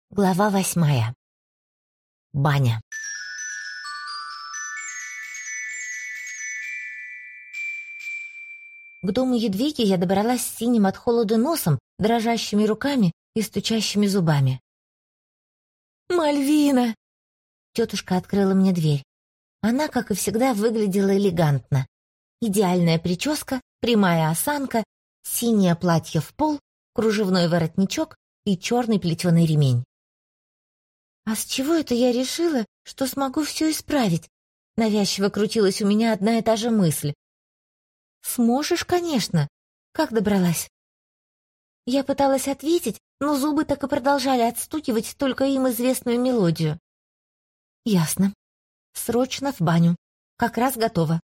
Глава 8. Баня. К дому Едвиги я добралась с синим от холода носом, дрожащими руками и стучащими зубами. «Мальвина!» Тетушка открыла мне дверь. Она, как и всегда, выглядела элегантно. Идеальная прическа, прямая осанка, синее платье в пол, кружевной воротничок и черный плетеный ремень. «А с чего это я решила, что смогу все исправить?» Навязчиво крутилась у меня одна и та же мысль. «Сможешь, конечно. Как добралась?» Я пыталась ответить, но зубы так и продолжали отстукивать только им известную мелодию. «Ясно. Срочно в баню. Как раз готова».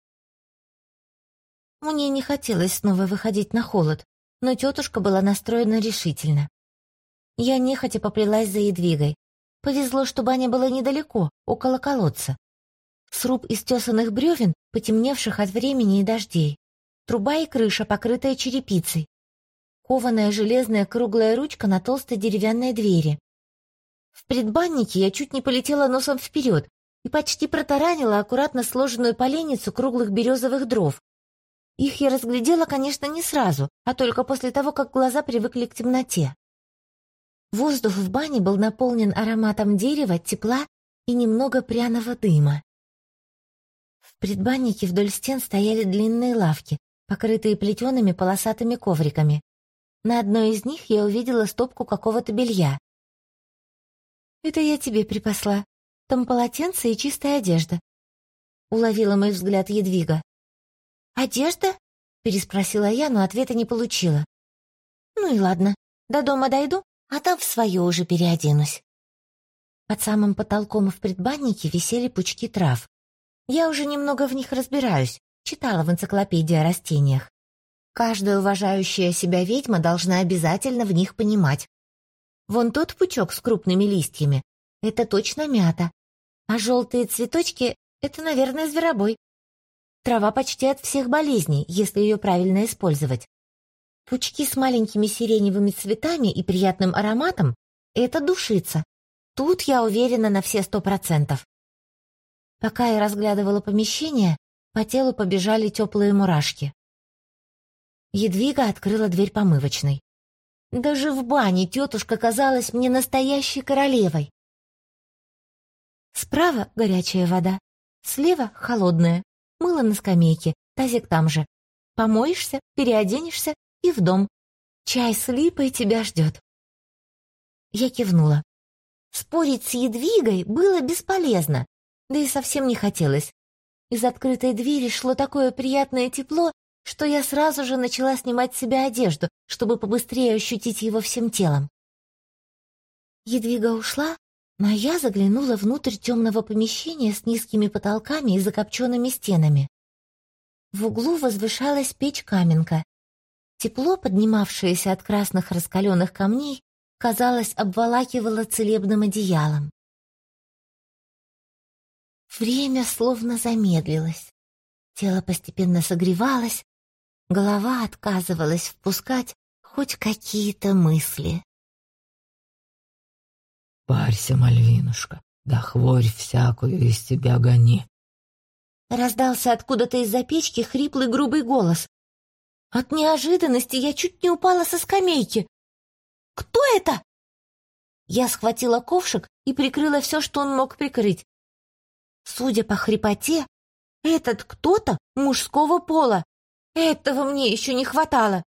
Мне не хотелось снова выходить на холод, но тетушка была настроена решительно. Я нехотя поплелась за Едвигой. Повезло, что баня была недалеко, около колодца. Сруб из тесаных бревен, потемневших от времени и дождей. Труба и крыша, покрытая черепицей. Кованая железная круглая ручка на толстой деревянной двери. В предбаннике я чуть не полетела носом вперед и почти протаранила аккуратно сложенную поленницу круглых березовых дров. Их я разглядела, конечно, не сразу, а только после того, как глаза привыкли к темноте. Воздух в бане был наполнен ароматом дерева, тепла и немного пряного дыма. В предбаннике вдоль стен стояли длинные лавки, покрытые плетеными полосатыми ковриками. На одной из них я увидела стопку какого-то белья. «Это я тебе припасла. Там полотенце и чистая одежда», — уловила мой взгляд Едвига. «Одежда?» — переспросила я, но ответа не получила. «Ну и ладно, до дома дойду, а там в свое уже переоденусь». Под самым потолком в предбаннике висели пучки трав. Я уже немного в них разбираюсь, читала в энциклопедии о растениях. Каждая уважающая себя ведьма должна обязательно в них понимать. Вон тот пучок с крупными листьями — это точно мята, а желтые цветочки — это, наверное, зверобой. Трава почти от всех болезней, если ее правильно использовать. Пучки с маленькими сиреневыми цветами и приятным ароматом — это душица. Тут я уверена на все 100%. Пока я разглядывала помещение, по телу побежали теплые мурашки. Едвига открыла дверь помывочной. Даже в бане тетушка казалась мне настоящей королевой. Справа горячая вода, слева холодная, мыло на скамейке, тазик там же. Помоешься, переоденешься и в дом. Чай с липой тебя ждет. Я кивнула. Спорить с Едвигой было бесполезно, да и совсем не хотелось. Из открытой двери шло такое приятное тепло, что я сразу же начала снимать с себя одежду, чтобы побыстрее ощутить его всем телом. Едвига ушла, но я заглянула внутрь темного помещения с низкими потолками и закопченными стенами. В углу возвышалась печь-каменка. Тепло, поднимавшееся от красных раскаленных камней, казалось, обволакивало целебным одеялом. Время словно замедлилось. Тело постепенно согревалось, голова отказывалась впускать хоть какие-то мысли. «Парься, Мальвинушка, да хворь всякую из тебя гони!» Раздался откуда-то из-за печки хриплый грубый голос. От неожиданности я чуть не упала со скамейки. «Кто это?» Я схватила ковшик и прикрыла все, что он мог прикрыть. Судя по хрипоте, этот кто-то мужского пола. Этого мне еще не хватало.